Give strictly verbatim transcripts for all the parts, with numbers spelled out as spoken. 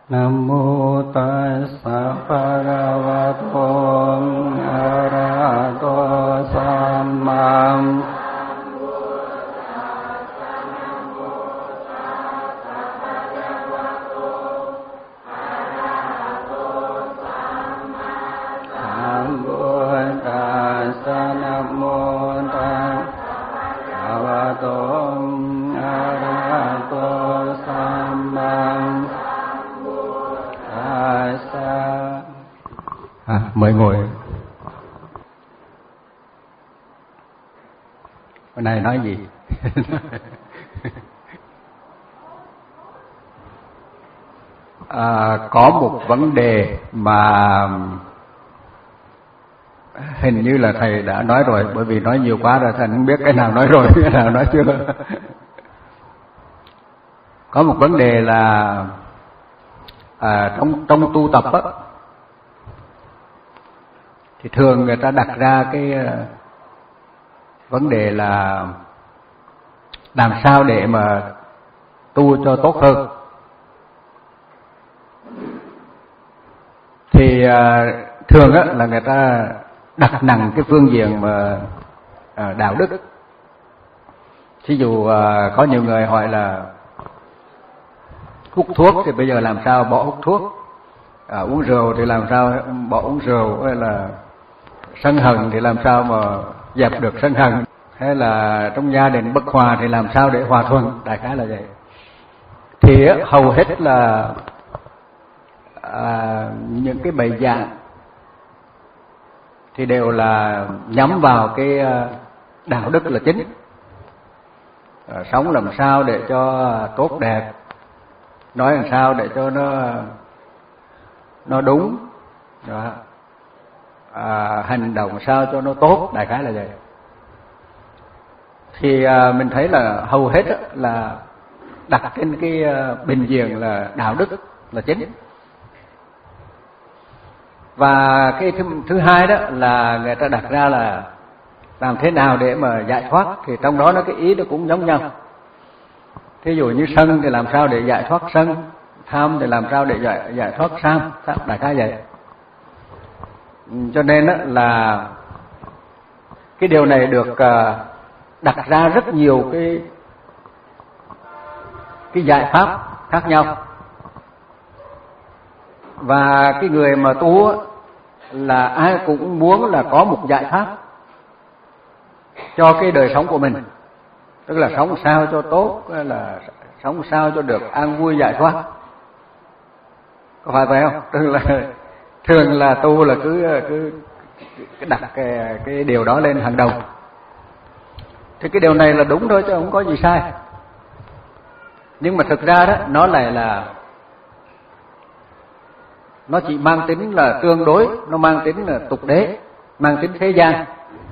Nam mô Tassa Bhagavato Arahato Samma mời ngồi. Hôm nay nói gì? à, có một vấn đề mà hình như là thầy đã nói rồi, bởi vì nói nhiều quá rồi thầy không biết cái nào nói rồi, cái nào nói chưa. Có một vấn đề là à, trong trong tu tập á, thì thường người ta đặt ra cái vấn đề là làm sao để mà tu cho tốt hơn. Thì thường á là người ta đặt nặng cái phương diện mà đạo đức. Ví dụ có nhiều người hỏi là hút thuốc thì bây giờ làm sao bỏ hút thuốc, à, uống rượu thì làm sao bỏ uống rượu, hay là sân hận thì làm sao mà dẹp được sân hận, hay là trong gia đình bất hòa thì làm sao để hòa thuận, đại khái là vậy. Thì hầu hết là à, những cái bài giảng thì đều là nhắm vào cái đạo đức là chính, à, sống làm sao để cho tốt đẹp, nói làm sao để cho nó nó đúng đó. À, hành động sao cho nó tốt, đại khái là vậy. Thì à, mình thấy là hầu hết á, là đặt trên cái à, bình diện là đạo đức là chính. Và cái thứ, thứ hai đó là người ta đặt ra là làm thế nào để mà giải thoát, thì trong đó nó cái ý nó cũng giống nhau. Thí dụ như sân thì làm sao để giải thoát sân, tham thì làm sao để giải, giải thoát tham, đại khái vậy. Cho nên là cái điều này được đặt ra rất nhiều cái cái giải pháp khác nhau. Và cái người mà tu là ai cũng muốn là có một giải pháp cho cái đời sống của mình, tức là sống sao cho tốt, là sống sao cho được an vui giải thoát. Có phải vậy không? Tức là thường là tu là cứ cứ đặt cái, cái điều đó lên hàng đầu. Thì cái điều này là đúng thôi chứ không có gì sai. Nhưng mà thực ra đó nó lại là nó chỉ mang tính là tương đối, nó mang tính là tục đế, mang tính thế gian.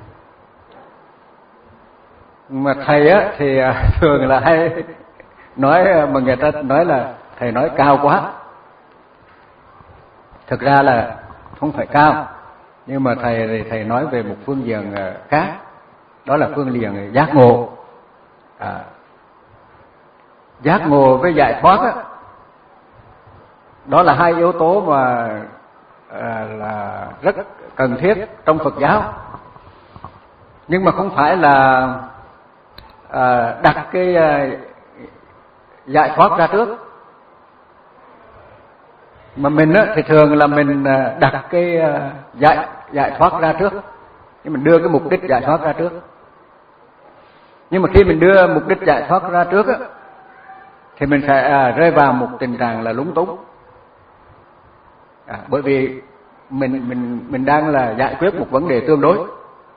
Mà thầy á thì thường là hay nói, mà người ta nói là thầy nói cao quá. Thực ra là không phải cao, nhưng mà thầy thì thầy nói về một phương diện khác, đó là phương diện giác ngộ. À, giác ngộ với giải thoát á, đó là hai yếu tố mà à, là rất cần thiết trong Phật giáo. Nhưng mà không phải là à, đặt cái à, giải thoát ra trước, mà mình á, thì thường là mình đặt cái giải giải thoát ra trước, nhưng mình đưa cái mục đích giải thoát ra trước. Nhưng mà khi mình đưa mục đích giải thoát ra trước á, thì mình sẽ à, rơi vào một tình trạng là lúng túng. À, bởi vì mình mình mình đang là giải quyết một vấn đề tương đối.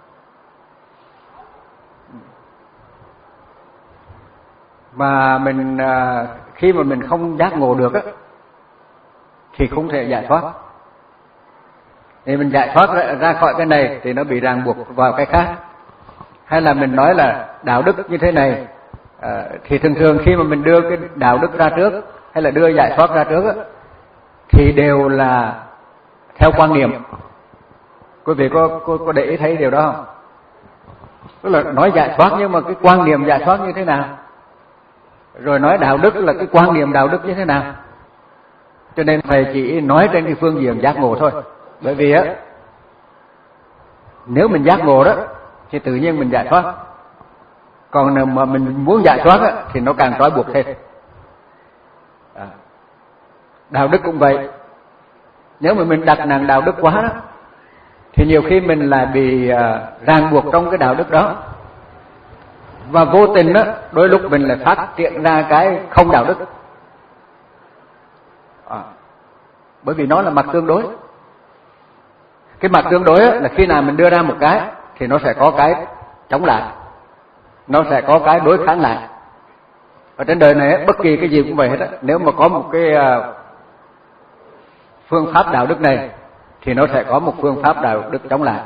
Mà mình à, khi mà mình không giác ngộ được á, thì không thể giải thoát. Thì mình giải thoát ra, ra khỏi cái này thì nó bị ràng buộc vào cái khác. Hay là mình nói là đạo đức như thế này, à, thì thường thường khi mà mình đưa cái đạo đức ra trước hay là đưa giải thoát ra trước á, thì đều là theo quan niệm. Quý vị có, có, có để ý thấy điều đó không? Tức là nói giải thoát nhưng mà cái quan niệm giải thoát như thế nào? Rồi nói đạo đức là cái quan niệm đạo đức như thế nào? cho nên thầy chỉ nói trên cái phương diện giác ngộ thôi. Bởi vì á, nếu mình giác ngộ đó thì tự nhiên mình giải thoát. Còn nếu mà mình muốn giải thoát á, thì nó càng trói buộc thêm. À. Đạo đức cũng vậy. Nếu mà mình đặt nặng đạo đức quá đó, thì nhiều khi mình lại bị uh, ràng buộc trong cái đạo đức đó. Và vô tình đó, đôi lúc mình lại phát triển ra cái không đạo đức. À. Bởi vì nó là mặt tương đối. Cái mặt tương đối là khi nào mình đưa ra một cái thì nó sẽ có cái chống lại, nó sẽ có cái đối kháng lại. Ở trên đời này bất kỳ cái gì cũng vậy hết á. Nếu mà có một cái phương pháp đạo đức này thì nó sẽ có một phương pháp đạo đức chống lại.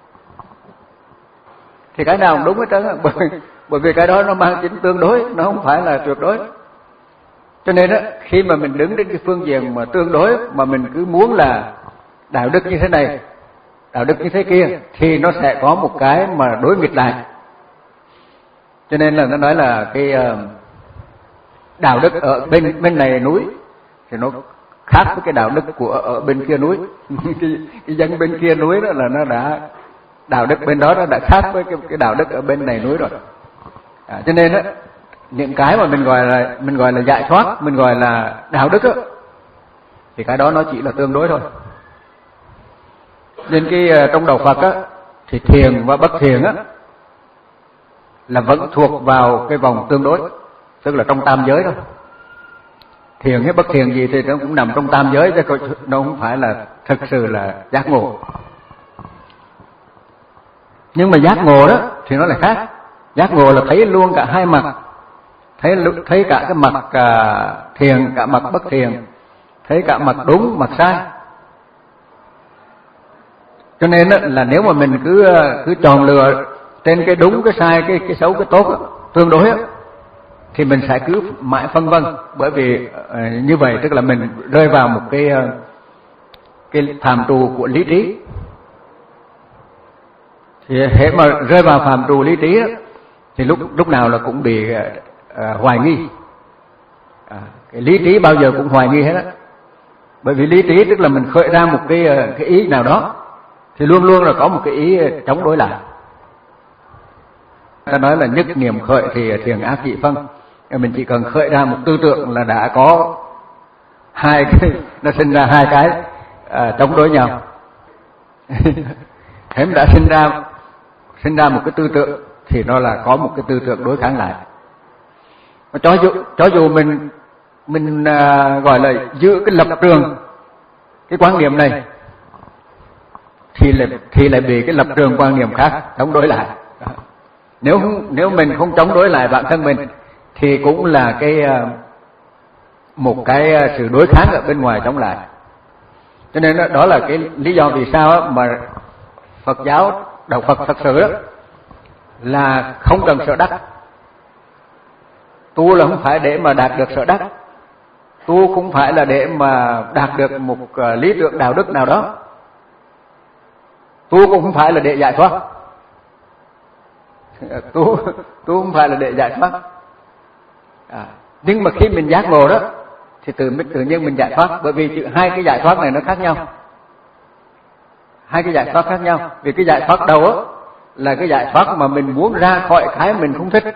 Thì cái nào cũng đúng hết trơn, bởi, bởi vì cái đó nó mang tính tương đối, nó không phải là tuyệt đối. Cho nên á, khi mà mình đứng đến cái phương diện mà tương đối mà mình cứ muốn là đạo đức như thế này, đạo đức như thế kia, thì nó sẽ có một cái mà đối nghịch lại. Cho nên là nó nói là cái uh, đạo đức ở bên bên này núi thì nó khác với cái đạo đức của ở bên kia núi. cái, cái dân bên kia núi đó là nó đã đạo đức bên đó nó đã khác với cái, cái đạo đức ở bên này núi rồi. À, cho nên á, những cái mà mình gọi là mình gọi là giải thoát, mình gọi là đạo đức á, thì cái đó nó chỉ là tương đối thôi. Nên cái trong đạo Phật á, thì thiền và bất thiền á là vẫn thuộc vào cái vòng tương đối, tức là trong tam giới thôi. Thiền hay bất thiền gì thì nó cũng nằm trong tam giới, chứ nó không phải là thực sự là giác ngộ. Nhưng mà giác ngộ đó thì nó lại khác. Giác ngộ là thấy luôn cả hai mặt, thấy thấy cả cái mặt uh, thiền, cả mặt bất thiền, thấy cả mặt đúng, mặt sai. Cho nên là nếu mà mình cứ cứ chọn lựa trên cái đúng, cái sai, cái cái xấu, cái tốt tương đối á, thì mình sẽ cứ mãi phân vân. Bởi vì uh, như vậy tức là mình rơi vào một cái uh, cái phạm trù của lý trí. Thì hễ mà rơi vào phạm trù lý trí á, thì lúc lúc nào là cũng bị uh, uh, hoài nghi. À, cái lý trí bao giờ cũng hoài nghi hết á. Bởi vì lý trí tức là mình khởi ra một cái uh, cái ý nào đó thì luôn luôn là có một cái ý chống đối lại. Ta nói là nhất niệm khởi thì thiền ác dị phân. Mình chỉ cần khởi ra một tư tưởng là đã có hai cái, nó sinh ra hai cái à, chống đối nhau. Thế đã sinh ra sinh ra một cái tư tưởng thì nó là có một cái tư tưởng đối kháng lại. Cho dù cho dù mình mình à, gọi là giữ cái lập trường, cái quan niệm này, thì lại thì lại bị cái lập trường quan niệm khác chống đối lại. Nếu nếu mình không chống đối lại bản thân mình thì cũng là cái một cái sự đối kháng ở bên ngoài chống lại. Cho nên đó là cái lý do vì sao mà Phật giáo, đạo Phật thật sự đó là không cần sợ đắc. Tu là không phải để mà đạt được sợ đắc, tu cũng phải là để mà đạt được một lý tưởng đạo đức nào đó, tu cũng không phải là để giải thoát. Tu tu không phải là để giải thoát. À, nhưng mà khi mình giác ngộ đó thì tự tự nhiên mình giải thoát. Bởi vì hai cái giải thoát này nó khác nhau. Hai cái giải thoát khác nhau. Vì cái giải thoát đầu á là cái giải thoát mà mình muốn ra khỏi cái mình không thích.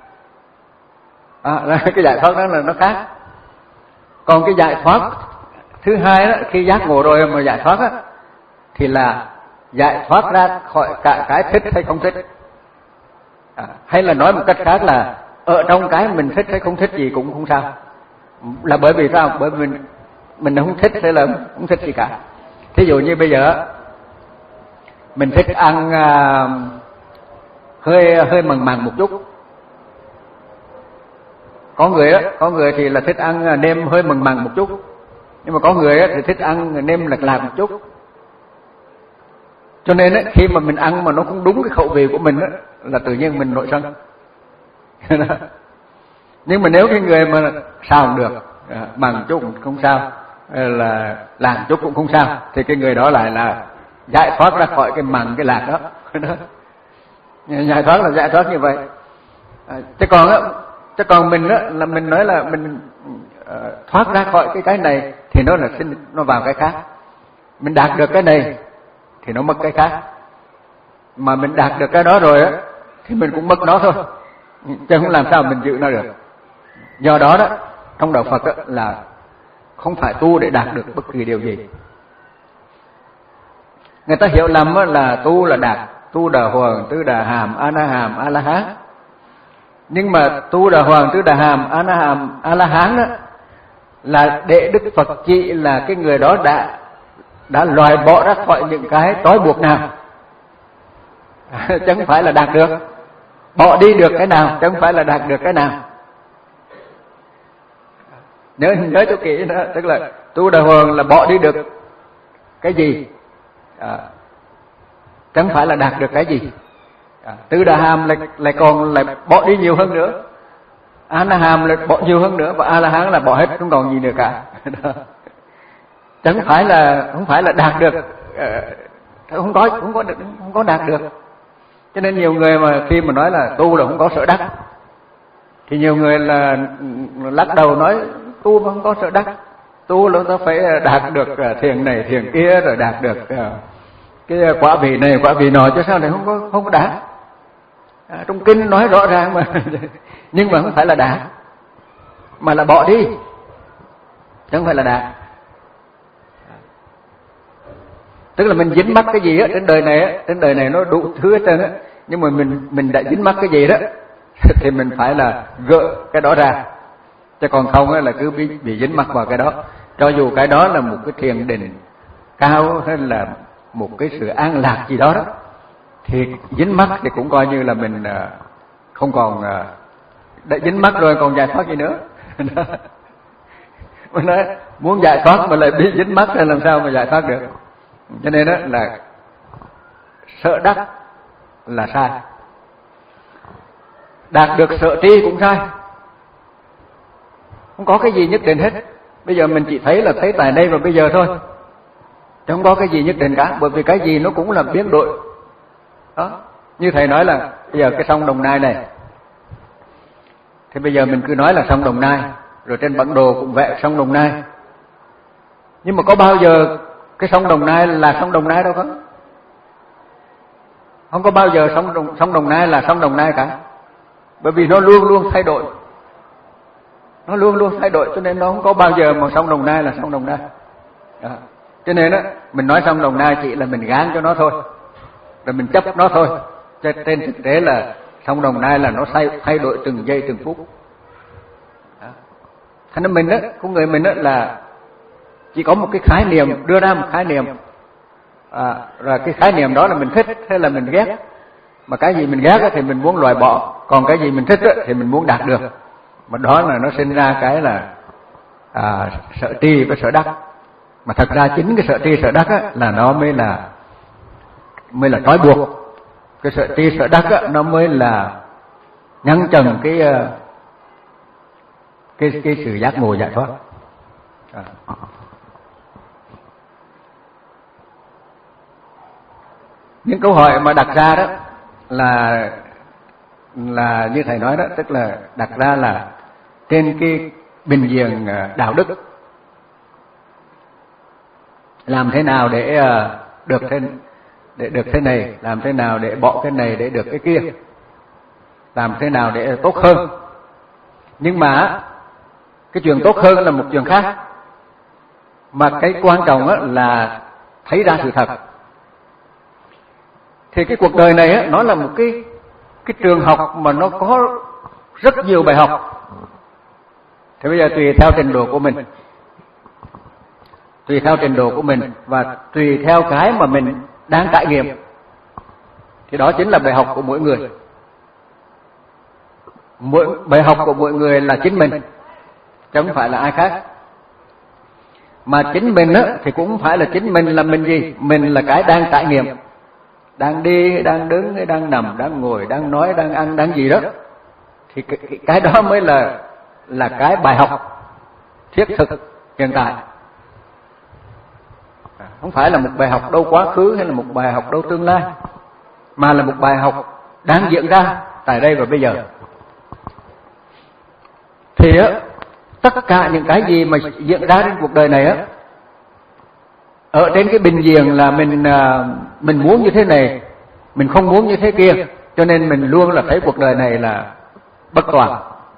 À, cái giải thoát đó là nó khác. Còn cái giải thoát thứ hai đó, khi giác ngộ rồi mà giải thoát á, thì là giải thoát ra khỏi cả cái thích hay không thích. À, hay là nói một cách khác là ở trong cái mình thích hay không thích gì cũng không sao. Là bởi vì sao? Bởi vì mình mình không thích hay là không thích gì cả. Thí dụ như bây giờ mình thích ăn uh, hơi hơi mặn mặn một chút. Có người đó, có người thì là thích ăn nêm hơi mặn mặn một chút. Nhưng mà có người thì thích ăn nêm lạc lạc một chút. Cho nên ấy, khi mà mình ăn mà nó không đúng cái khẩu vị của mình ấy, là tự nhiên mình nổi sân. Nhưng mà nếu cái người mà sao cũng được, bằng chút cũng không sao, là làm chút cũng không sao, thì cái người đó lại là giải thoát ra khỏi cái mặn cái lạc đó. Giải thoát là giải thoát như vậy. Chứ còn á, chứ còn mình á là mình nói là mình thoát ra khỏi cái cái này thì nó là sinh nó vào cái khác. Mình đạt được cái này thì nó mất cái khác, mà mình đạt được cái đó rồi á thì mình cũng mất nó thôi, chứ không làm sao mình giữ nó được. Do đó đó, trong đạo Phật đó là không phải tu để đạt được bất kỳ điều gì. Người ta hiểu lầm là tu là đạt, tu đà hoàng, tứ đà hàm, a na hàm, a la hán. Nhưng mà tu đà hoàng, tứ đà hàm, a na hàm, a la hán đó là để Đức Phật chỉ là cái người đó đã đã loại bỏ ra khỏi những cái trói buộc nào, chứ không phải là đạt được. Bỏ đi được cái nào, chứ không phải là đạt được cái nào. Nhớ nhớ cho kỹ đó, tức là tu đà hoàng là bỏ đi được cái gì, à, chứ không phải là đạt được cái gì. À, tứ đà hàm lại, lại còn lại bỏ đi nhiều hơn nữa, a na hàm lại bỏ nhiều hơn nữa, và a la hán là bỏ hết, không còn gì nữa cả. Chứ không phải là không phải là đạt được, không có không có không có đạt được. Cho nên nhiều người mà khi mà nói là tu là không có sở đắc, thì nhiều người là lắc đầu nói tu mà không có sở đắc, tu là ta phải đạt được thiền này thiền kia, rồi đạt được cái quả vị này quả vị nọ, chứ sao lại không có không có đạt. À, trong kinh nói rõ ràng mà nhưng mà không phải là đạt, mà là bỏ đi, chứ không phải là đạt. Tức là mình dính mắc cái gì á trên đời này á, trên đời này nó đủ thứ hết trơn á, nhưng mà mình mình đã dính mắc cái gì đó thì mình phải là gỡ cái đó ra, chứ còn không á là cứ bị, bị dính mắc vào cái đó. Cho dù cái đó là một cái thiền định cao hay là một cái sự an lạc gì đó đó, thì dính mắc thì cũng coi như là mình không còn, đã dính mắc rồi còn giải thoát gì nữa. Mình nói muốn giải thoát mà lại bị dính mắc thì làm sao mà giải thoát được. Cho nên đó là sợ đắc là sai, đạt được sợ tri cũng sai. Không có cái gì nhất định hết. Bây giờ mình chỉ thấy là thấy tại đây và bây giờ thôi, chứ không có cái gì nhất định cả, bởi vì cái gì nó cũng là biến đổi. Đó, như thầy nói là bây giờ cái sông Đồng Nai này, thì bây giờ mình cứ nói là sông Đồng Nai, rồi trên bản đồ cũng vẽ sông Đồng Nai, nhưng mà có bao giờ cái sông Đồng Nai là sông Đồng Nai đâu có. Không có bao giờ sông Đồng, sông Đồng Nai là sông Đồng Nai cả, bởi vì nó luôn luôn thay đổi, nó luôn luôn thay đổi, cho nên nó không có bao giờ mà sông Đồng Nai là sông Đồng Nai. Đó. Cho nên đó, mình nói sông Đồng Nai chỉ là mình gán cho nó thôi, rồi mình chấp nó thôi. Cho trên thực tế là sông Đồng Nai là nó thay, thay đổi từng giây từng phút. Đó. Thành ra mình đó, con người mình đó là chỉ có một cái khái niệm, đưa ra một khái niệm, à, rồi cái khái niệm đó là mình thích hay là mình ghét. Mà cái gì mình ghét thì mình muốn loại bỏ, còn cái gì mình thích thì mình muốn đạt được. Mà đó là nó sinh ra cái là à, sợ tri với sợ đắc. Mà thật ra chính cái sợ tri sợ đắc á, là nó mới là mới là trói buộc. Cái sợ tri sợ đắc á, nó mới là ngăn chặn cái cái cái sự giác ngộ giải thoát. À. Những câu hỏi mà đặt ra đó là là như thầy nói đó, tức là đặt ra là trên cái bình diện đạo đức, làm thế nào để được thế để được thế này, làm thế nào để bỏ cái này để được cái kia, làm thế nào để tốt hơn. Nhưng mà cái chuyện tốt hơn là một chuyện khác, mà cái quan trọng là thấy ra sự thật. Thì cái cuộc đời này nó là một cái cái trường học mà nó có rất nhiều bài học. Thì bây giờ tùy theo trình độ của mình, tùy theo trình độ của mình và tùy theo cái mà mình đang trải nghiệm, thì đó chính là bài học của mỗi người. Mỗi bài học của mỗi người là chính mình, chứ không phải là ai khác. Mà chính mình á, thì cũng không phải là chính mình là mình gì, mình là cái đang trải nghiệm, đang đi, đang đứng, đang nằm, đang ngồi, đang nói, đang ăn, đang gì đó. Thì cái, cái đó mới là là cái bài học thiết thực hiện tại. Không phải là một bài học đâu quá khứ hay là một bài học đâu tương lai, mà là một bài học đang diễn ra tại đây và bây giờ. Thì á, tất cả những cái gì mà diễn ra trên cuộc đời này á, ở trên cái bình diện là mình mình muốn như thế này, mình không muốn như thế kia, cho nên mình luôn là thấy cuộc đời này là bất toàn.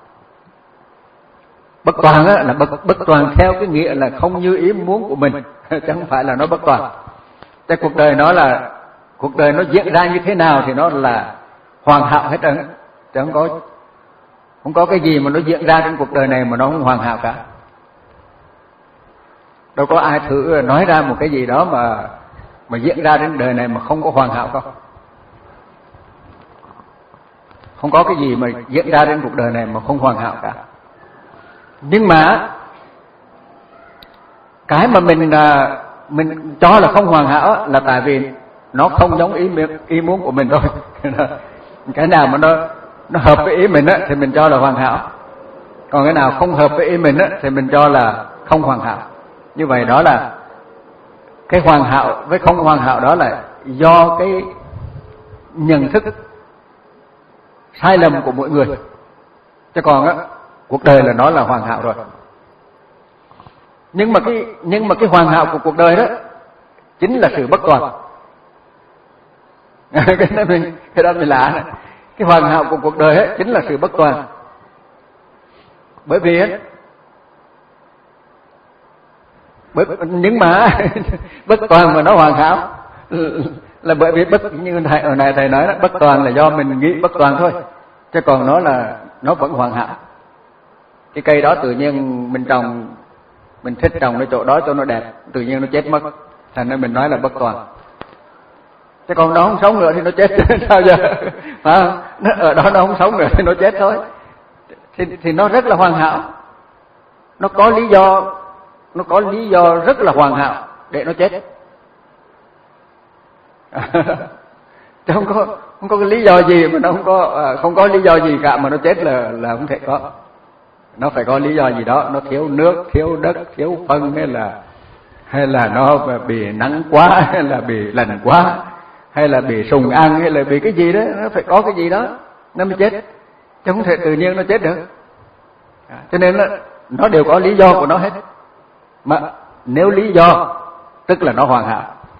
Bất toàn á, là bất, bất toàn theo cái nghĩa là không như ý muốn của mình, chứ không phải là nó bất toàn. Cái cuộc đời nó là cuộc đời nó diễn ra như thế nào thì nó là hoàn hảo hết trơn, chứ không có không có cái gì mà nó diễn ra trên cuộc đời này mà nó không hoàn hảo cả. Đâu có ai thử nói ra một cái gì đó mà mà diễn ra trên đời này mà không có hoàn hảo không? Không có cái gì mà diễn ra trên cuộc đời này mà không hoàn hảo cả. Nhưng mà cái mà mình mình cho là không hoàn hảo là tại vì nó không giống ý ý muốn của mình thôi. Cái nào mà nó nó hợp với ý mình á thì mình cho là hoàn hảo, còn cái nào không hợp với ý mình á thì mình cho là không hoàn hảo. Như vậy đó là cái hoàn hảo với không hoàn hảo, đó là do cái nhận thức sai lầm của mỗi người. Chứ còn á, cuộc đời là nó là hoàn hảo rồi. Nhưng mà cái nhưng mà cái hoàn hảo của cuộc đời đó chính là sự bất toàn. cái đó mình cái đó mình lạ này. Cái hoàn hảo của cuộc đời ấy chính là sự bất toàn. Bởi vì ấy, bởi nhưng mà bất toàn mà nó hoàn hảo là bởi vì bất, như thầy ở này thầy nói đó, bất toàn là do mình nghĩ bất toàn thôi, chứ còn nó là nó vẫn hoàn hảo. Cái cây đó tự nhiên mình trồng, mình thích trồng ở chỗ đó cho nó đẹp, tự nhiên nó chết mất, thành nên mình nói là bất toàn. Chứ còn nó không sống nữa thì nó chết sao giờ? À, nó ở đó nó không sống nữa thì nó chết thôi. Thì, thì nó rất là hoàn hảo, nó có lý do, nó có lý do rất là hoàn hảo để nó chết. Chứ không có không có cái lý do gì mà nó không có không có lý do gì cả mà nó chết là là không thể có. Nó phải có lý do gì đó, nó thiếu nước, thiếu đất, thiếu phân, hay là hay là nó bị nắng quá, hay là bị lạnh quá, hay là bị sùng ăn, hay là bị cái gì đó, nó phải có cái gì đó nó mới chết, chứ không thể tự nhiên nó chết được. Cho nên là nó đều có lý do của nó hết. Mà nếu lý do tức là nó hoàn hảo.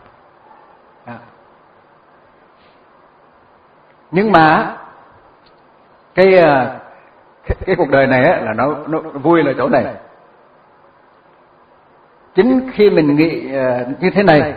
Nhưng mà cái cái, cái cuộc đời này á, là nó, nó vui là chỗ này. Chính khi mình nghĩ uh, như thế này,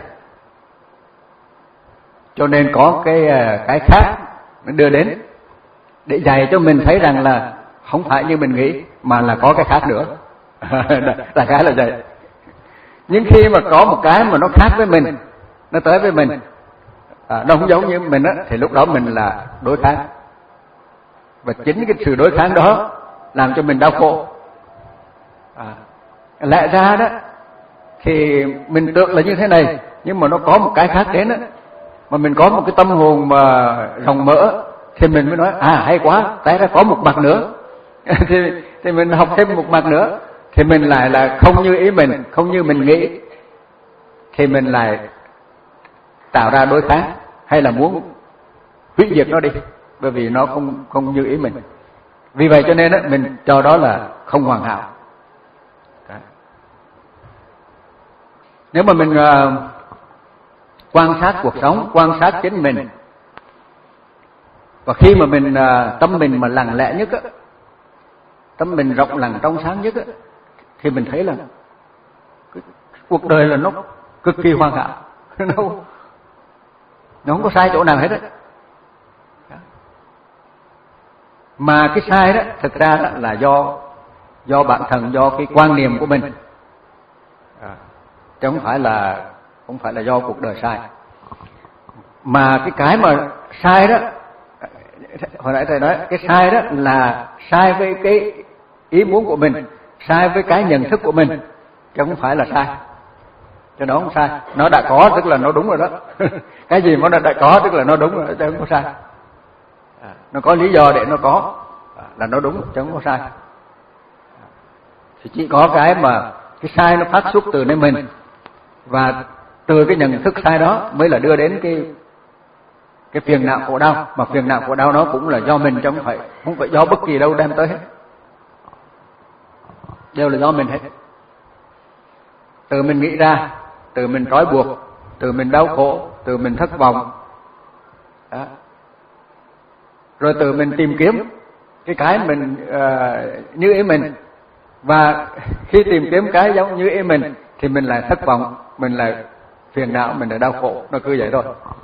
cho nên có cái uh, cái khác nó đưa đến để dạy cho mình thấy rằng là không phải như mình nghĩ mà là có cái khác nữa. Đại khái là vậy. Nhưng khi mà có một cái mà nó khác với mình, nó tới với mình, à, nó không giống như mình á, thì lúc đó mình là đối kháng. Và chính cái sự đối kháng đó làm cho mình đau khổ. À, lẽ ra đó thì mình tưởng là như thế này, nhưng mà nó có một cái khác đến á, mà mình có một cái tâm hồn mà rộng mở thì mình mới nói à hay quá, tại ra có một mặt nữa. thì thì mình học thêm một mặt nữa thì mình lại là không như ý mình, không như mình nghĩ, thì mình lại tạo ra đối kháng hay là muốn hủy diệt nó đi, bởi vì nó không không như ý mình. Vì vậy cho nên đó, mình cho đó là không hoàn hảo. Đấy. Nếu mà mình uh, quan sát cuộc sống, quan sát chính mình, và khi mà mình uh, tâm mình mà lặng lẽ nhất á, tâm mình rộng lặng trong sáng nhất á, thì mình thấy là cái cuộc đời là nó cực kỳ hoàn hảo. nó, nó không có sai chỗ nào hết á. Mà cái sai đó thực ra đó là do do bản thân, do cái quan niệm của mình, à, chứ không phải là không phải là do cuộc đời sai. Mà cái cái mà sai đó, hồi nãy thầy nói cái sai đó là sai với cái ý muốn của mình, sai với cái nhận thức của mình, chứ không phải là sai. Cho nó không sai, nó đã có tức là nó đúng rồi đó. Cái gì mà nó đã có tức là nó đúng rồi, chứ không có sai. À, nó có lý do để nó có à, là nó đúng, chứ không có sai. À, thì chỉ có cái mà cái sai nó phát xuất từ nơi mình, và từ cái nhận thức sai đó mới là đưa đến cái cái phiền não khổ đau. Mà phiền não khổ đau nó cũng là do mình, chứ không phải không phải do bất kỳ đâu đem tới hết. đều là do mình hết. Từ mình nghĩ ra, từ mình trói buộc, từ mình đau khổ, từ mình thất vọng. Đó. Rồi từ mình tìm kiếm cái cái mình uh, như ý mình. Và khi tìm kiếm cái giống như ý mình thì mình lại thất vọng, mình lại phiền não, mình lại đau khổ. Nó cứ vậy thôi.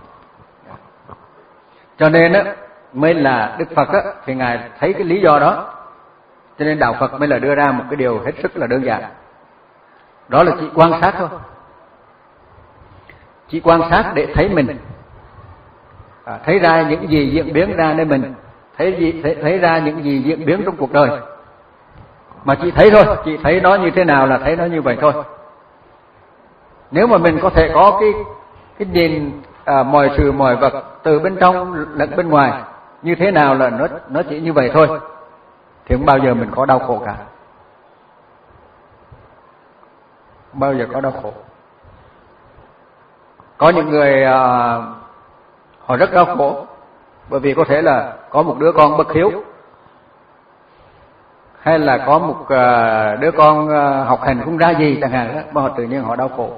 Cho nên á, mới là Đức Phật á, thì Ngài thấy cái lý do đó. Cho nên Đạo Phật mới là đưa ra một cái điều hết sức là đơn giản. Đó là chỉ quan sát thôi. Chỉ quan sát để thấy mình. À, thấy ra những gì diễn biến ra nơi mình. Thấy, gì, thấy, thấy ra những gì diễn biến trong cuộc đời. Mà chỉ thấy thôi, chỉ thấy nó như thế nào là thấy nó như vậy thôi. Nếu mà mình có thể có cái, cái nhìn à, mọi sự mọi vật từ bên trong lẫn bên ngoài như thế nào là nó, nó chỉ như vậy thôi, thì không bao giờ mình có đau khổ cả. Không bao giờ có đau khổ. Có những người à, họ rất đau khổ bởi vì có thể là có một đứa con bất hiếu, hay là có một uh, đứa con uh, học hành không ra gì chẳng hạn đó, mà họ tự nhiên họ đau khổ.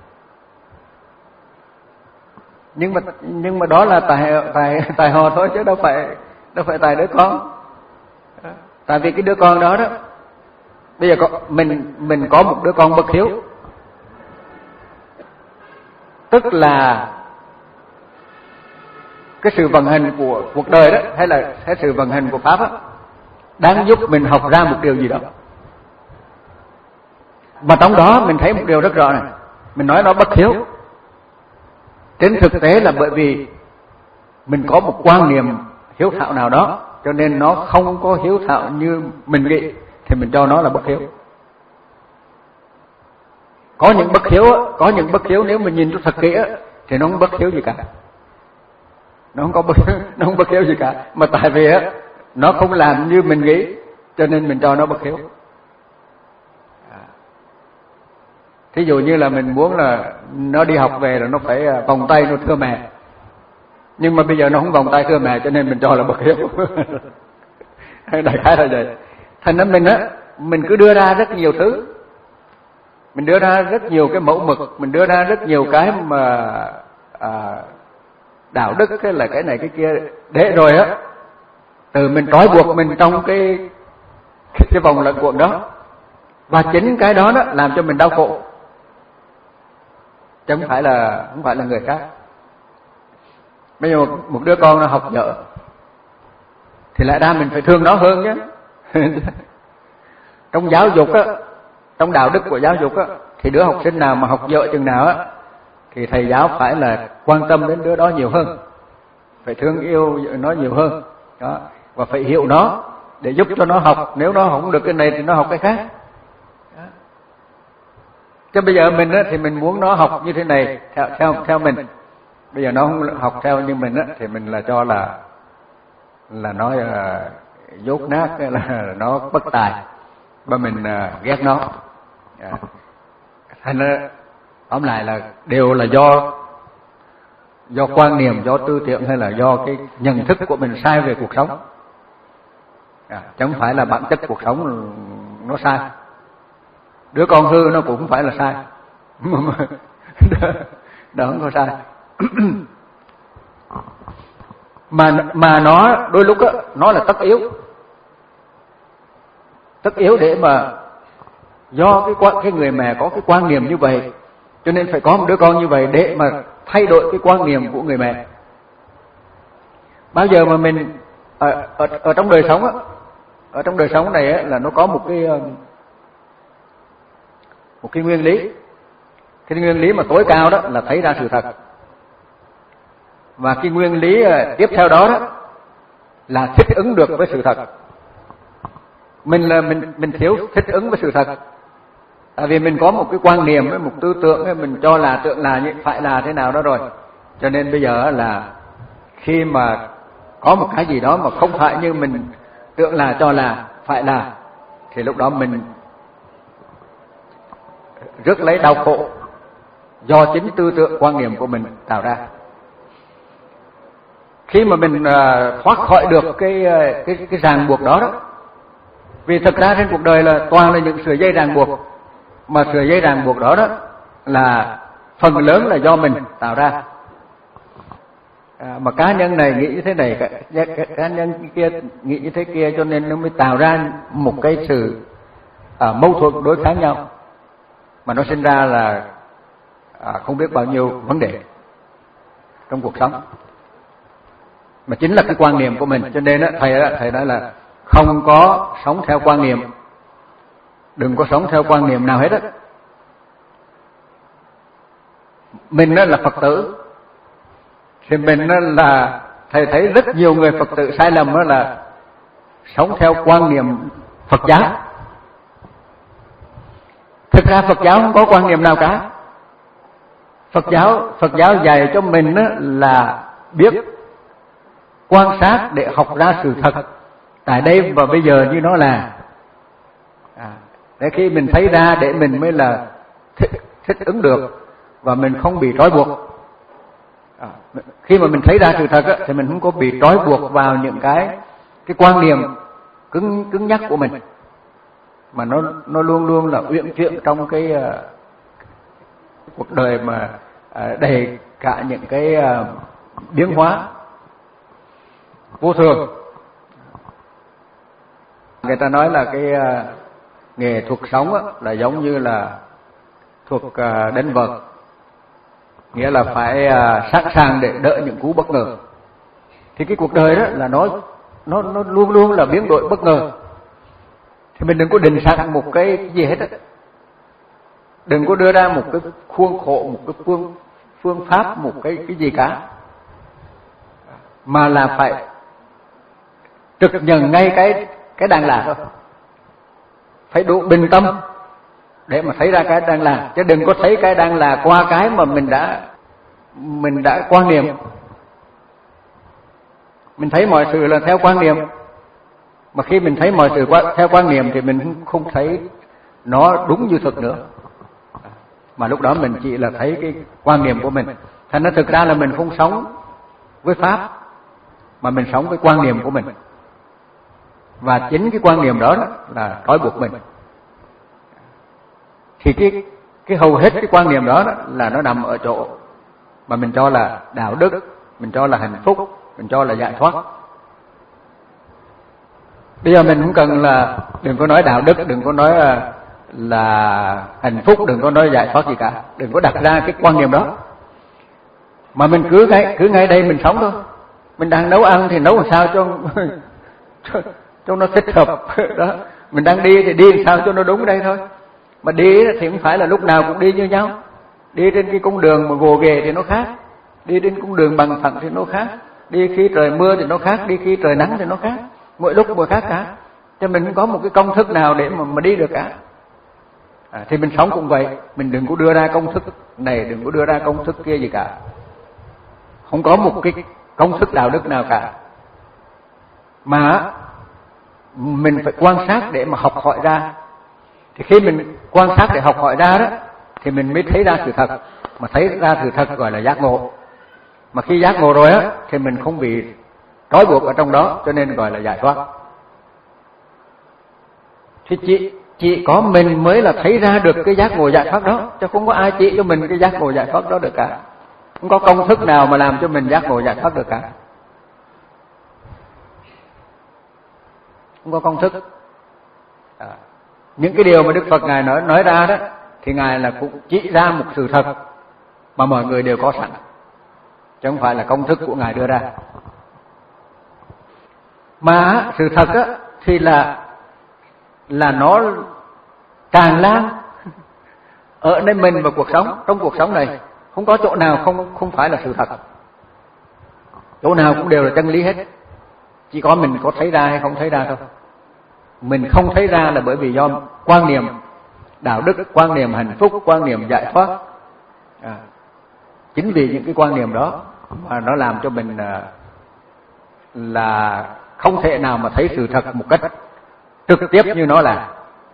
Nhưng mà nhưng mà đó là tại tại tại họ thôi, chứ đâu phải đâu phải tại đứa con. Tại vì cái đứa con đó đó, bây giờ có, mình mình có một đứa con bất hiếu, tức là cái sự vận hành của cuộc đời đó, hay là cái sự vận hành của pháp đó, đang giúp mình học ra một điều gì đó. Mà trong đó mình thấy một điều rất rõ này, mình nói nó bất hiếu, trên thực tế là bởi vì mình có một quan niệm hiếu thảo nào đó, cho nên nó không có hiếu thảo như mình nghĩ, thì mình cho nó là bất hiếu. Có những bất hiếu, có những bất hiếu nếu mình nhìn cho thật kỹ thì nó không bất hiếu gì cả, nó không có bất, nó không bất hiếu gì cả, mà tại vì á nó không làm như mình nghĩ, cho nên mình cho nó bất hiếu. Thí dụ như là mình muốn là nó đi học về là nó phải vòng tay nó thưa mẹ, nhưng mà bây giờ nó không vòng tay thưa mẹ, cho nên mình cho là bất hiếu. Đại khái là vậy. Thành ra mình á, mình cứ đưa ra rất nhiều thứ, mình đưa ra rất nhiều cái mẫu mực, mình đưa ra rất nhiều cái mà à, đạo đức hay là cái này cái kia, để rồi á từ mình trói buộc mình trong cái cái vòng lẩn quẩn đó, và chính cái đó đó làm cho mình đau khổ, chứ không phải là không phải là người khác. Bây giờ một, một đứa con nó học dở thì lại ra mình phải thương nó hơn chứ. Trong giáo dục á, trong đạo đức của giáo dục á, thì đứa học sinh nào mà học dở chừng nào á thì thầy giáo phải là quan tâm đến đứa đó nhiều hơn, phải thương yêu nó nhiều hơn đó, và phải hiểu nó để giúp cho nó học. Nếu nó không được cái này thì nó học cái khác đó. Chứ bây giờ mình á, thì mình muốn nó học như thế này theo theo theo mình, bây giờ nó không học theo như mình á, thì mình là cho là là nó là dốt nát, là nó bất tài, và mình uh, ghét nó. Yeah. Thành ra tóm lại là đều là do do quan niệm, do tư tưởng, hay là do cái nhận thức của mình sai về cuộc sống. À, chứ không phải là bản chất cuộc sống nó sai. Đứa con hư nó cũng không phải là sai. Đó không có sai. mà mà nó đôi lúc á, nó là tất yếu, tất yếu để mà do cái cái người mẹ có cái quan niệm như vậy, cho nên phải có một đứa con như vậy để mà thay đổi cái quan niệm của người mẹ. Bao giờ mà mình ở, ở, ở trong đời sống á, ở trong đời sống này á, là nó có một cái một cái nguyên lý, cái nguyên lý mà tối cao đó là thấy ra sự thật, và cái nguyên lý tiếp theo đó, đó là thích ứng được với sự thật. Mình là mình mình thiếu thích ứng với sự thật, tại vì mình có một cái quan niệm với một tư tưởng, mình cho là tưởng là như phải là thế nào đó rồi, cho nên bây giờ là khi mà có một cái gì đó mà không phải như mình tưởng là, cho là phải là, thì lúc đó mình rước lấy đau khổ do chính tư tưởng quan niệm của mình tạo ra. Khi mà mình thoát khỏi được cái cái cái ràng buộc đó đó, Vì thực ra trên cuộc đời là toàn là những sợi dây ràng buộc, mà sợi dây ràng buộc đó đó là phần lớn là do mình tạo ra. À, mà cá nhân này nghĩ như thế này, cá, cá nhân kia nghĩ như thế kia, cho nên nó mới tạo ra một cái sự à, mâu thuẫn đối kháng nhau, mà nó sinh ra là à, không biết bao nhiêu vấn đề trong cuộc sống, mà chính là cái quan niệm của mình. Cho nên đó, thầy đó, thầy nói là không có sống theo quan niệm, đừng có sống theo quan niệm nào hết á. Mình đó là Phật tử, thì mình đó là, thầy thấy rất nhiều người Phật tử sai lầm đó là sống theo quan niệm Phật giáo. Thực ra Phật giáo không có quan niệm nào cả. Phật giáo Phật giáo dạy cho mình đó là biết quan sát để học ra sự thật tại đây và bây giờ như nó là. À, để khi mình thấy ra để mình mới là thích, thích ứng được và mình không bị trói buộc. À, khi mà mình thấy ra sự thật á, thì mình không có bị trói buộc vào những cái cái quan niệm cứng cứng nhắc của mình, mà nó nó luôn luôn là uyển chuyển trong cái uh, cuộc đời mà uh, đầy cả những cái uh, biến hóa vô thường. Người ta nói là cái uh, nghề thuật sống á, là giống như là thuật uh, đánh vợt, nghĩa là phải uh, sẵn sàng để đợi những cú bất ngờ. Thì cái cuộc đời đó là nó nó nó luôn luôn là biến đổi bất ngờ. Thì mình đừng có định sẵn một cái gì hết á, đừng có đưa ra một cái khuôn khổ, một cái phương phương pháp, một cái cái gì cả, mà là phải trực nhận ngay cái cái đang là thôi. Phải đủ bình tâm để mà thấy ra cái đang là, chứ đừng có thấy cái đang là qua cái mà mình đã mình đã quan niệm. Mình thấy mọi sự là theo quan niệm, mà khi mình thấy mọi sự theo quan niệm thì mình không thấy nó đúng như thực nữa, mà lúc đó mình chỉ là thấy cái quan niệm của mình. Thành ra thực ra là mình không sống với pháp, mà mình sống với quan niệm của mình, và chính cái quan niệm đó, đó là trói buộc mình. Thì cái cái hầu hết cái quan niệm đó, đó là nó nằm ở chỗ mà mình cho là đạo đức, mình cho là hạnh phúc, mình cho là giải thoát. Bây giờ mình không cần là, đừng có nói đạo đức, đừng có nói là, là hạnh phúc, đừng có nói giải thoát gì cả, đừng có đặt ra cái quan niệm đó, mà mình cứ ngay cứ ngay đây mình sống thôi. Mình đang nấu ăn thì nấu làm sao cho cho, cho nó thích hợp đó. Mình đang đi thì đi làm sao cho nó đúng đây thôi. Mà đi thì không phải là lúc nào cũng đi như nhau. Đi trên cái cung đường mà gồ ghề thì nó khác, đi trên cung đường bằng phẳng thì nó khác, đi khi trời mưa thì nó khác, đi khi trời nắng thì nó khác, mỗi lúc mỗi khác cả. Cho mình không có một cái công thức nào để mà, mà đi được cả. À, thì mình sống cũng vậy, mình đừng có đưa ra công thức này, đừng có đưa ra công thức kia gì cả. Không có một cái công thức đạo đức nào cả, mà mình phải quan sát để mà học hỏi ra. Thì khi mình quan sát để học hỏi ra đó, thì mình mới thấy ra sự thật, mà thấy ra sự thật gọi là giác ngộ. Mà khi giác ngộ rồi á, thì mình không bị trói buộc ở trong đó, cho nên gọi là giải thoát. Thì chỉ, chỉ có mình mới là thấy ra được cái giác ngộ giải thoát đó, chứ không có ai chỉ cho mình cái giác ngộ giải thoát đó được cả. Không có công thức nào mà làm cho mình giác ngộ giải thoát được cả. Không có công thức. À, những cái điều mà Đức Phật Ngài nói, nói ra đó, thì Ngài là cũng chỉ ra một sự thật mà mọi người đều có sẵn, chứ không phải là công thức của Ngài đưa ra. Mà sự thật á, thì là là nó tràn lan ở nơi mình và cuộc sống. Trong cuộc sống này không có chỗ nào không không phải là sự thật, chỗ nào cũng đều là chân lý hết. Chỉ có mình có thấy ra hay không thấy ra thôi. Mình không thấy ra là bởi vì do quan niệm đạo đức, quan niệm hạnh phúc, quan niệm giải thoát. À, chính vì những cái quan niệm đó mà nó làm cho mình là, là không thể nào mà thấy sự thật một cách trực tiếp như nó là.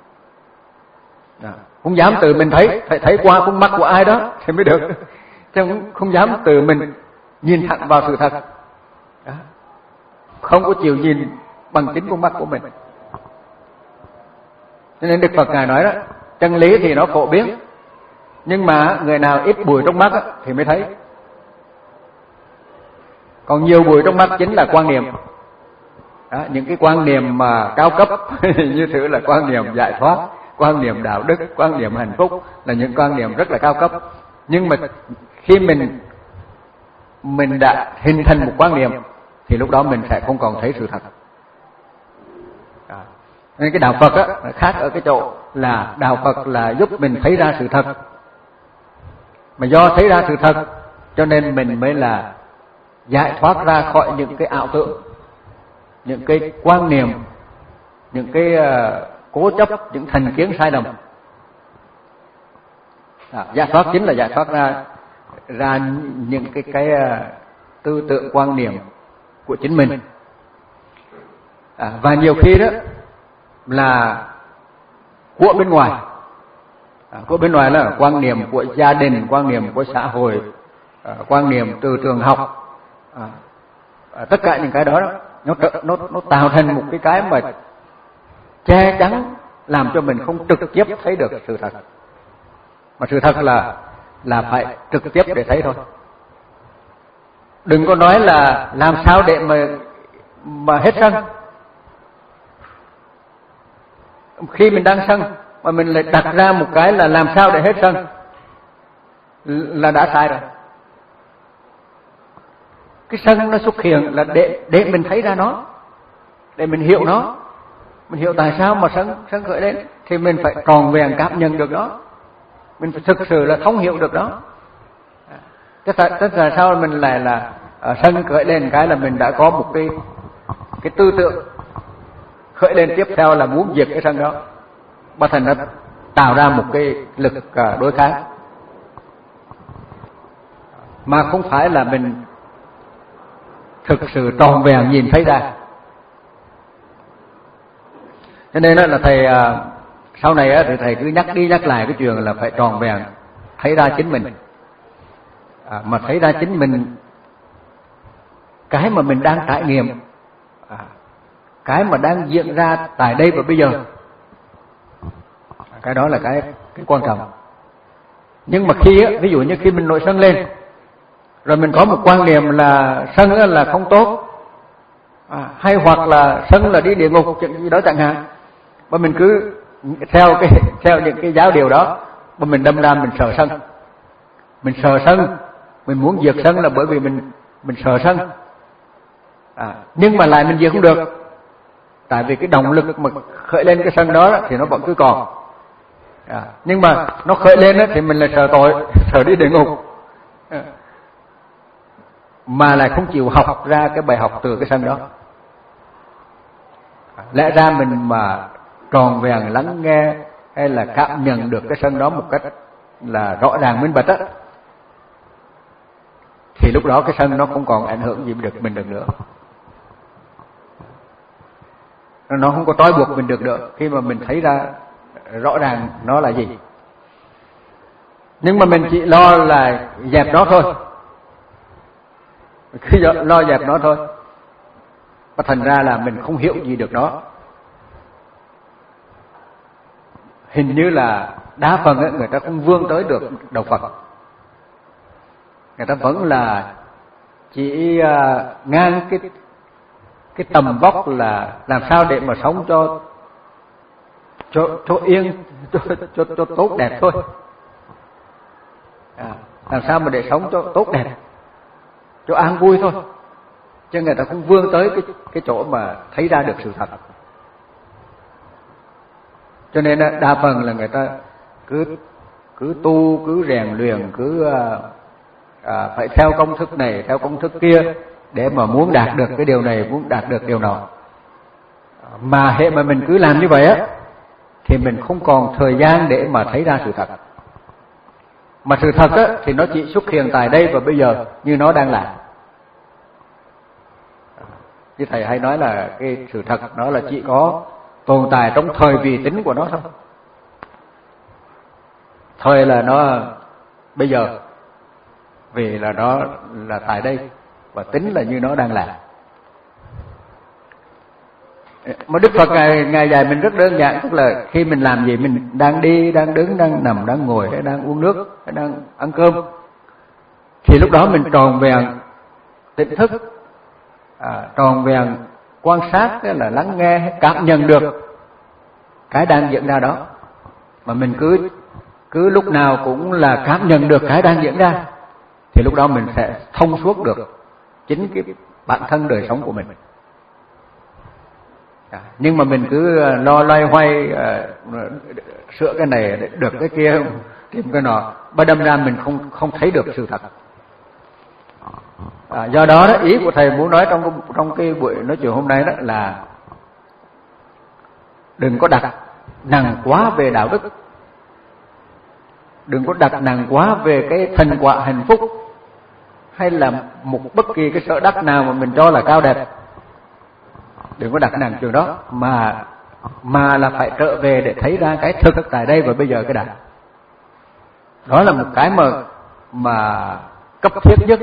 À, không dám tự mình thấy, phải thấy qua khuôn mắt của ai đó thì mới được, chứ không, không dám tự mình nhìn thẳng vào sự thật. À, không có chịu nhìn bằng chính khuôn mắt của mình. Cho nên Đức Phật Ngài nói đó, chân lý thì nó phổ biến, nhưng mà người nào ít bụi trong mắt thì mới thấy. Còn nhiều bụi trong mắt chính là quan niệm. Đó, những cái quan niệm mà cao cấp như thứ là quan niệm giải thoát, quan niệm đạo đức, quan niệm hạnh phúc là những quan niệm rất là cao cấp. Nhưng mà khi mình mình đã hình thành một quan niệm thì lúc đó mình sẽ không còn thấy sự thật. Đó. Nên cái đạo Phật á khác ở cái chỗ là đạo Phật là giúp mình thấy ra sự thật. Mà do thấy ra sự thật cho nên mình mới là giải thoát ra khỏi những cái ảo tưởng, những cái quan niệm, những cái uh, cố chấp, những thành kiến sai lầm. À, giải thoát chính là giải thoát ra ra những cái cái uh, tư tưởng quan niệm của chính mình. À, và nhiều khi đó là của bên ngoài. À, của bên ngoài là quan niệm của gia đình, quan niệm của xã hội, à, quan niệm từ trường học, à, à, tất cả những cái đó, đó nó, nó nó tạo thành một cái cái mà che chắn làm cho mình không trực tiếp thấy được sự thật. Mà sự thật là là phải trực tiếp để thấy thôi. Đừng có nói là làm sao để mà mà hết sân. Khi mình đang sân mà mình lại đặt ra một cái là làm sao để hết sân là đã sai rồi. Cái sân nó xuất hiện là để để mình thấy ra nó, để mình hiểu nó, mình hiểu tại sao mà sân sân khởi lên thì mình phải tròn vẹn cảm nhận được nó, mình phải thực sự là thông hiểu được nó. Tức là, tức là sao mình lại là ở sân khởi lên cái là mình đã có một cái cái tư tưởng khởi lên tiếp theo là muốn diệt cái sân đó, bắt thành nó tạo ra một cái lực đối kháng, mà không phải là mình thực sự tròn vẹn nhìn thấy ra. Cho nên là thầy sau này thì thầy cứ nhắc đi nhắc lại cái chuyện là phải tròn vẹn thấy ra chính mình. À, mà thấy ra chính mình cái mà mình đang trải nghiệm, à, cái mà đang diễn ra tại đây và bây giờ, cái đó là cái cái quan trọng. Nhưng mà khi ví dụ như khi mình nổi sân lên rồi mình có một quan niệm là sân là không tốt, à, hay hoặc là sân là đi địa ngục chuyện gì đó chẳng hạn, mà mình cứ theo cái theo những cái giáo điều đó mà mình đâm ra mình sợ sân, mình sợ sân, mình muốn diệt sân là bởi vì mình mình sợ sân, à, nhưng mà lại mình diệt không được, tại vì cái động lực mà khởi lên cái sân đó thì nó vẫn cứ còn, à, nhưng mà nó khởi lên thì mình lại sợ tội, sợ đi địa ngục, à, mà lại không chịu học ra cái bài học từ cái sân đó. Lẽ ra mình mà tròn vẹn lắng nghe hay là cảm nhận được cái sân đó một cách là rõ ràng minh bạch á, thì lúc đó cái sân nó không còn ảnh hưởng gì được mình được nữa, nó không có trói buộc mình được nữa khi mà mình thấy ra rõ ràng nó là gì. Nhưng mà mình chỉ lo là dẹp nó thôi, cứ lo dẹp nó thôi, và thành ra là mình không hiểu gì được nó. Hình như là đa phần ấy, người ta không vươn tới được đạo Phật, người ta vẫn là chỉ uh, ngang cái cái tầm vóc là làm sao để mà sống cho cho cho yên, cho cho, cho tốt đẹp thôi, à, làm sao mà để sống cho tốt đẹp, cho an vui thôi, chứ người ta không vươn tới cái cái chỗ mà thấy ra được sự thật. Cho nên đa phần là người ta cứ cứ tu, cứ rèn luyện, cứ à, à, phải theo công thức này, theo công thức kia để mà muốn đạt được cái điều này, muốn đạt được điều nọ. Mà hệ mà mình cứ làm như vậy á thì mình không còn thời gian để mà thấy ra sự thật. Mà sự thật á thì nó chỉ xuất hiện tại đây và bây giờ như nó đang là. Như thầy hay nói là cái sự thật nó là chỉ có tồn tại trong thời vì tính của nó thôi. Thời là nó bây giờ, vì là nó là tại đây, và tính là như nó đang là. Mà Đức Phật ngài, ngài dạy mình rất đơn giản, tức là khi mình làm gì, mình đang đi, đang đứng, đang nằm, đang ngồi, hay đang uống nước, hay đang ăn cơm, thì lúc đó mình tròn vẹn tỉnh thức, à, tròn vẹn quan sát, là lắng nghe, cảm nhận được cái đang diễn ra đó. Mà mình cứ cứ lúc nào cũng là cảm nhận được cái đang diễn ra, thì lúc đó mình sẽ thông suốt được chính cái bản thân đời sống của mình. À, nhưng mà mình cứ lo loay hoay uh, sửa cái này được cái kia, tìm cái nọ, ba đâm ra mình không không thấy được sự thật. À, do đó, đó ý của thầy muốn nói trong trong cái buổi nói chuyện hôm nay đó là đừng có đặt nặng quá về đạo đức, đừng có đặt nặng quá về cái thành quả hạnh phúc, hay là một bất kỳ cái sở đắc nào mà mình cho là cao đẹp. Đừng có đặt nặng trường đó, mà mà là phải trở về để thấy ra cái thực tại đây và bây giờ cái đã. Đó là một cái mà mà cấp thiết nhất,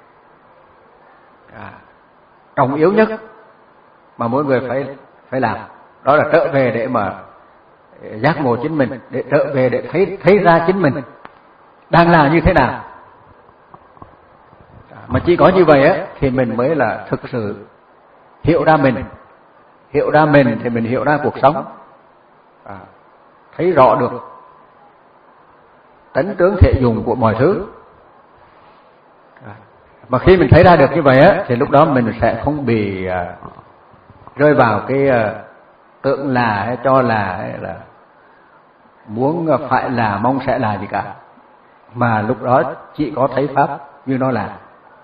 à, trọng yếu nhất mà mỗi người phải phải làm. Đó là trở về để mà giác ngộ chính mình, để trở về để thấy thấy ra chính mình đang là như thế nào. Mà chỉ có như vậy á thì mình mới là thực sự hiểu ra mình. Hiểu ra mình thì mình hiểu ra cuộc sống, à, thấy rõ được tánh tướng thể dụng của mọi thứ. À, mà khi mình thấy ra được như vậy á thì lúc đó mình sẽ không bị à, rơi vào cái à, tưởng là hay cho là hay là muốn phải là mong sẽ là gì cả, mà lúc đó chỉ có thấy pháp như nó là.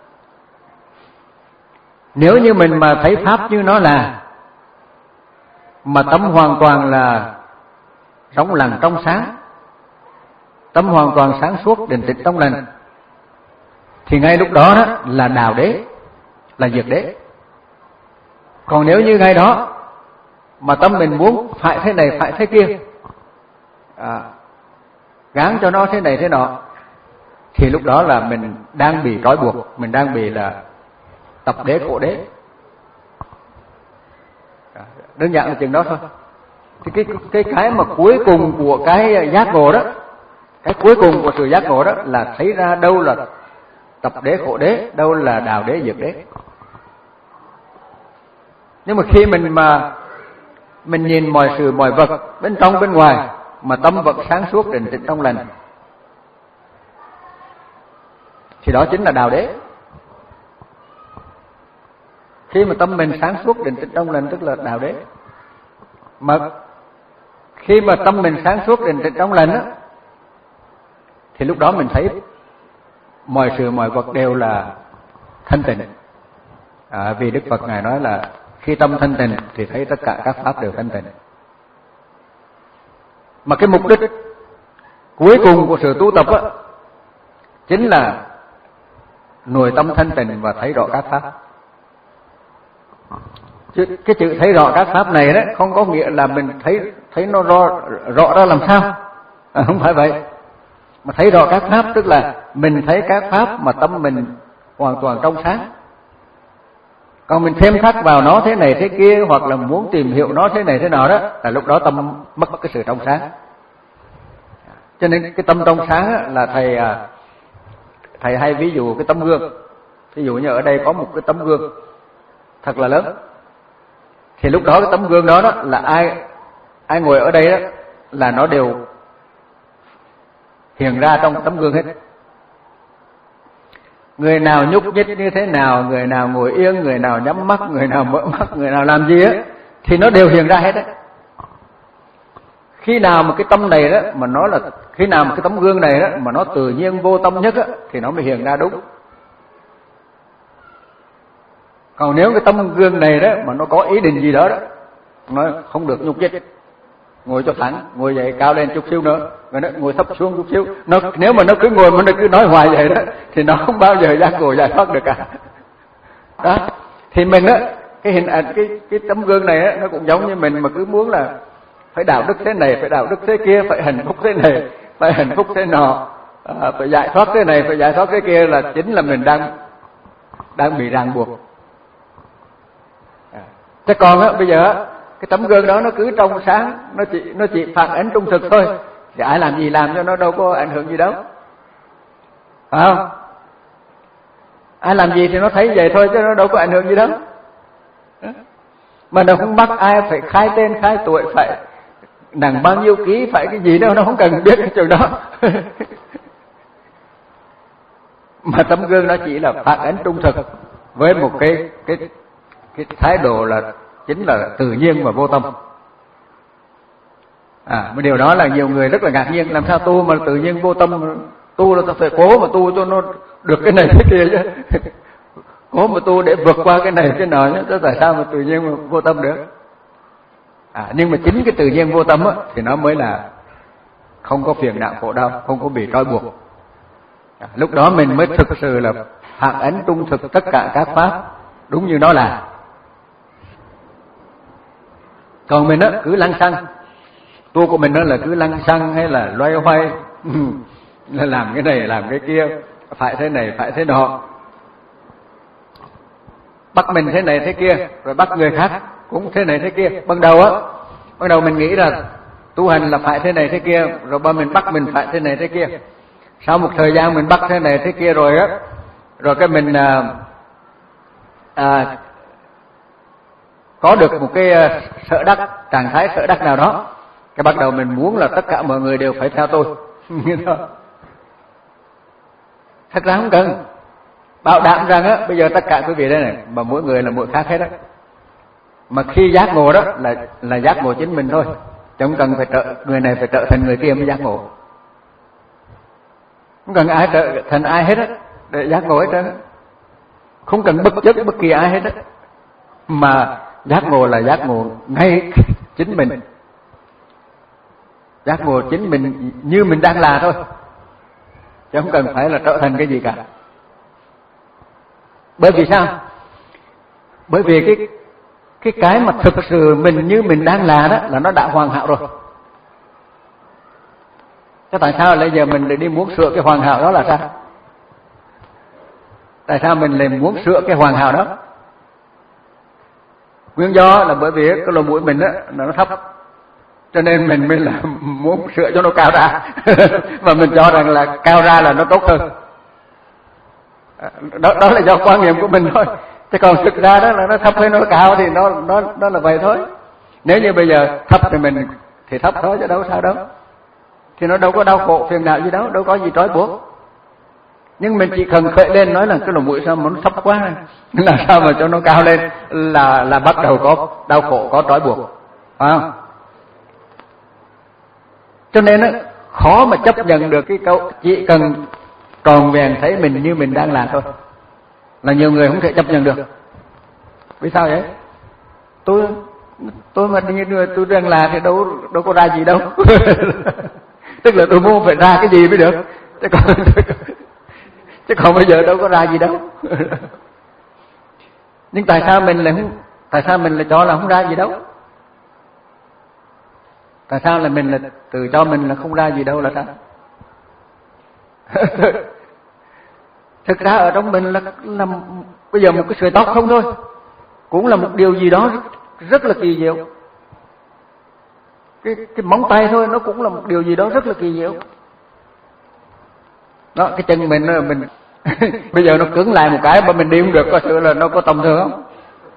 Nếu như mình mà thấy pháp như nó là, mà tâm hoàn toàn là trong lành trong sáng, tâm hoàn toàn sáng suốt định tĩnh trong lành, thì ngay lúc đó, đó là đào đế, là diệt đế. Còn nếu như ngay đó mà tâm mình muốn phải thế này phải thế kia, à, gán cho nó thế này thế nọ, thì lúc đó là mình đang bị trói buộc, mình đang bị là tập đế khổ đế. À, đơn giản là chừng đó thôi. Thì cái cái cái mà cuối cùng của cái giác ngộ đó, cái cuối cùng của sự giác ngộ đó là thấy ra đâu là tập đế khổ đế, đâu là đào đế diệt đế. Nhưng mà khi mình mà mình nhìn mọi sự mọi vật bên trong bên ngoài mà tâm vẫn sáng suốt định tĩnh trong lành, thì đó chính là đào đế. Khi mà tâm mình sáng suốt định tĩnh trong lành tức là đào đế. Mà khi mà tâm mình sáng suốt định tĩnh trong lành á, thì lúc đó mình thấy mọi sự mọi vật đều là thanh tịnh. À, vì Đức Phật ngài nói là khi tâm thanh tịnh thì thấy tất cả các pháp đều thanh tịnh. Mà cái mục đích cuối cùng của sự tu tập á chính là nuôi tâm thanh tịnh và thấy rõ các pháp. Chứ cái chữ thấy rõ các pháp này đó không có nghĩa là mình thấy thấy nó rõ rõ ra làm sao, à, không phải vậy. Mà thấy rõ các pháp tức là mình thấy các pháp mà tâm mình hoàn toàn trong sáng. Còn mình thêm thắt vào nó thế này thế kia, hoặc là muốn tìm hiểu nó thế này thế nào đó, là lúc đó tâm mất cái sự trong sáng. Cho nên cái tâm trong sáng là thầy thầy hay ví dụ cái tấm gương. Ví dụ như ở đây có một cái tấm gương thật là lớn, thì lúc đó cái tấm gương đó, đó là ai ai ngồi ở đây đó là nó đều hiện ra trong tấm gương hết. Người nào nhúc nhích như thế nào, người nào ngồi yên, người nào nhắm mắt, người nào mở mắt, người nào làm gì á, thì nó đều hiện ra hết đấy. Khi nào mà cái tâm này đó mà nó là khi nào mà cái tấm gương này đó mà nó tự nhiên vô tâm nhất á, thì nó mới hiện ra đúng. Còn nếu cái tấm gương này đó mà nó có ý định gì đó đó, nó không được nhúc nhích, ngồi cho thẳng, ngồi dậy cao lên chút xíu nữa, rồi nó ngồi thấp xuống chút xíu. Nó nếu mà nó cứ ngồi mà nó cứ nói hoài vậy đó, thì nó không bao giờ giác ngộ giải thoát được cả. Đó, thì mình á, cái hình ảnh cái cái tấm gương này á, nó cũng giống như mình mà cứ muốn là phải đạo đức thế này, phải đạo đức thế kia, phải hạnh phúc thế này, phải hạnh phúc thế nọ, à, phải giải thoát thế này, phải giải thoát thế kia, là chính là mình đang đang bị ràng buộc. À, thế còn á, bây giờ cái tấm gương đó nó cứ trong sáng, nó chỉ nó chỉ phản ánh trung thực thôi, thì ai làm gì làm cho nó đâu có ảnh hưởng gì đâu, phải không? Ai làm gì thì nó thấy vậy thôi chứ nó đâu có ảnh hưởng gì đâu. Mà nó không bắt ai phải khai tên khai tuổi, phải nặng bao nhiêu ký, phải cái gì đâu, nó không cần biết cái chuyện đó. Mà tấm gương nó chỉ là phản ánh trung thực với một cái cái cái thái độ là chính là tự nhiên và vô tâm. À, một điều đó là nhiều người rất là ngạc nhiên, làm sao tu mà tự nhiên vô tâm, tu là ta phải cố mà tu cho nó được cái này cái kia chứ. Cố mà tu để vượt qua cái này cái nọ chứ, tại sao mà tự nhiên mà vô tâm được? À, nhưng mà chính cái tự nhiên vô tâm á, thì nó mới là không có phiền não khổ đau, không có bị trói buộc. À, lúc đó mình mới thực sự là phản ánh trung thực tất cả các pháp đúng như nó là. Còn mình á cứ lăng xăng, tu của mình đó là cứ lăng xăng hay là loay hoay, là làm cái này làm cái kia, phải thế này phải thế nọ, bắt mình thế này thế kia, rồi bắt người khác cũng thế này thế kia. Ban đầu á, ban đầu mình nghĩ là tu hành là phải thế này thế kia, rồi ba mình bắt mình phải thế này thế kia. Sau một thời gian mình bắt thế này thế kia rồi á, rồi cái mình à, à, có được một cái sở đắc, trạng thái sở đắc nào đó, cái bắt đầu mình muốn là tất cả mọi người đều phải theo tôi. Thật ra không cần. Bảo đảm rằng á, bây giờ tất cả quý vị đây này, mà mỗi người là mỗi khác hết á. Mà khi giác ngộ đó là là giác ngộ chính mình thôi, chứ không cần phải trợ người này phải trợ thành người kia mới giác ngộ. Không cần ai trợ thành ai hết á để giác ngộ hết trơn. Không cần bất chấp bất kỳ ai hết á. Mà giác ngộ là giác ngộ ngay chính mình. Giác ngộ chính mình như mình đang là thôi, chứ không cần phải là trở thành cái gì cả. Bởi vì sao? Bởi vì cái cái cái mà thực sự mình như mình đang là đó là nó đã hoàn hảo rồi. Thế tại sao bây giờ mình lại đi muốn sửa cái hoàn hảo đó là sao? Tại sao mình lại muốn sửa cái hoàn hảo đó? Nguyên do là bởi vì cái lỗ mũi mình á nó thấp, cho nên mình mới là muốn sửa cho nó cao ra. Và mình cho rằng là cao ra là nó tốt hơn. Đó, đó là do quan niệm của mình thôi. Chứ còn thực ra đó là nó thấp hay nó cao thì nó nó nó là vậy thôi. Nếu như bây giờ thấp thì mình thì thấp thôi chứ đâu sao đâu. Thì nó đâu có đau khổ phiền não gì đâu, đâu có gì trói buộc. Nhưng mình chỉ cần khởi lên nói là cái lỗ mũi sao mà nó thấp quá này, làm sao mà cho nó cao lên là là bắt đầu có đau khổ, có trói buộc, phải không? Cho nên á, khó mà chấp nhận được cái câu chỉ cần tròn vẹn thấy mình như mình đang làm thôi, là nhiều người không thể chấp nhận được. Vì sao vậy? Tôi tôi mà như tôi đang làm thì đâu đâu có ra gì đâu. Tức là tôi muốn phải ra cái gì mới được, chứ còn chứ còn bây giờ đâu có ra gì đâu. Nhưng tại sao mình lại không, tại sao mình lại cho là không ra gì đâu? Tại sao là mình là tự cho mình là không ra gì đâu là sao? Thực ra ở trong mình là, là bây giờ một cái sợi tóc không thôi cũng là một điều gì đó rất, rất là kỳ diệu. Cái cái móng tay thôi nó cũng là một điều gì đó rất là kỳ diệu. Đó, cái chân mình mình bây giờ nó cứng lại một cái mà mình đi không được, có sự là nó có tầm thường không?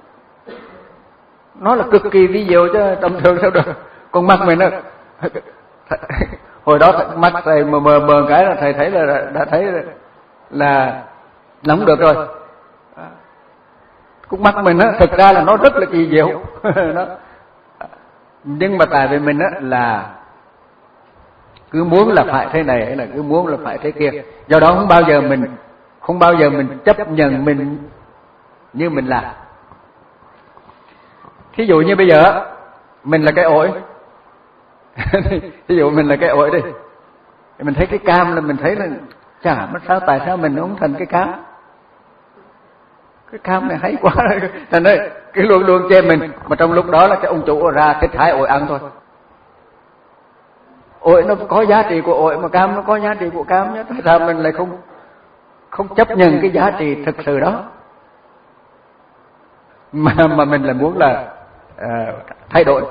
Nó là cực kỳ vi diệu chứ tầm thường sao được. Con mắt mình nó hồi đó mắt thầy mờ mờ mờ cái là thầy thấy là đã thấy là, là nóng được rồi. Con mắt mình á thực ra là nó rất là kỳ diệu. Nó, nhưng mà tại vì mình á là cứ muốn là phải thế này hay là cứ muốn là phải thế kia, do đó không bao giờ mình không bao giờ mình chấp nhận mình như mình là. Thí dụ như bây giờ mình là cái ổi, thí dụ mình là cái ổi đi, mình thấy cái cam là mình thấy là chả mất sao, tại sao mình không thành cái cam? Cái cam này hay quá, thành đây cái luôn luôn chê mình, mà trong lúc đó là cái ông chủ ra thích hái ổi ăn thôi. Ổi nó có giá trị của ổi, mà cam nó có giá trị của cam nhé. Tại sao mình lại không không chấp nhận cái giá trị thực sự đó, mà mà mình lại muốn là uh, thay đổi.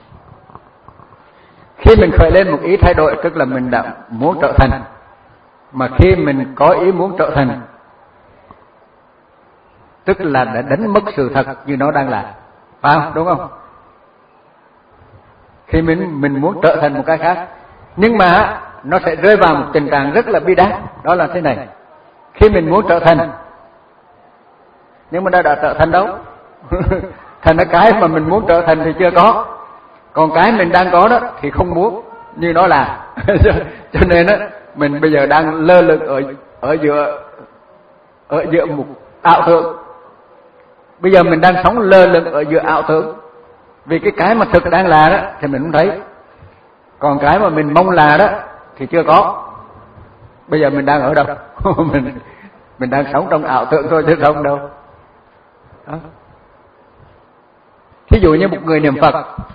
Khi mình khởi lên một ý thay đổi tức là mình đã muốn trở thành, mà khi mình có ý muốn trở thành tức là đã đánh mất sự thật như nó đang là, phải không? Đúng không? Khi mình mình muốn trở thành một cái khác, nhưng mà nó sẽ rơi vào một tình trạng rất là bi đát, đó là thế này: khi mình muốn trở thành nhưng mà đã đã trở thành đâu. Thành ra cái mà mình muốn trở thành thì chưa có, còn cái mình đang có đó thì không muốn như nó là. Cho nên á, mình bây giờ đang lơ lửng ở ở giữa ở giữa một ảo tưởng. Bây giờ mình đang sống lơ lửng ở giữa ảo tưởng, vì cái cái mà thực đang là đó thì mình không thấy, còn cái mà mình mong là đó thì chưa có. Bây giờ mình đang ở đâu? mình mình đang sống trong ảo tưởng thôi chứ không đâu. Đó. Thí dụ như một người niệm Phật,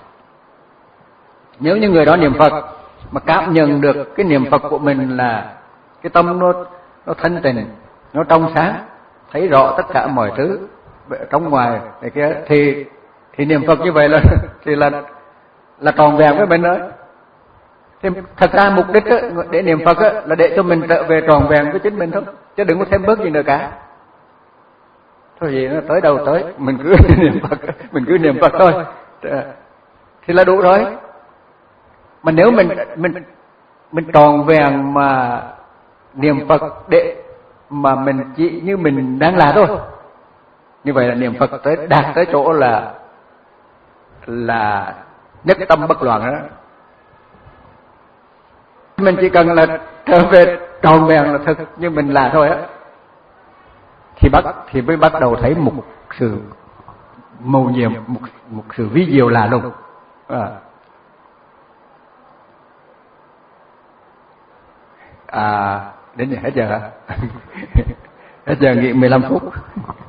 nếu như người đó niệm Phật mà cảm nhận được cái niệm Phật của mình là cái tâm nó nó thanh tịnh, nó trong sáng, thấy rõ tất cả mọi thứ trong ngoài này kia, thì thì niệm Phật như vậy là thì là là tròn vẹn với mình đó. Thì thật ra mục đích đó, để niệm Phật đó, là để cho mình trở về tròn vẹn với chính mình thôi, chứ đừng có thêm bớt gì nữa cả. Thôi gì nó tới đâu tới, mình cứ niệm Phật, mình cứ niệm Phật thôi thì là đủ rồi. Mà nếu mình mình mình tròn vẹn mà niệm Phật để mà mình chỉ như mình đang là thôi, như vậy là niệm Phật tới đạt tới chỗ là là nhất tâm bất loạn đó. Mình chỉ cần là trở về tròn vẹn là thực như mình là thôi á, thì bắt thì mới bắt đầu thấy một sự mầu nhiệm, một một sự vi diệu lạ lùng. À. À, đến giờ hết giờ hả? Hết giờ nghỉ mười lăm phút.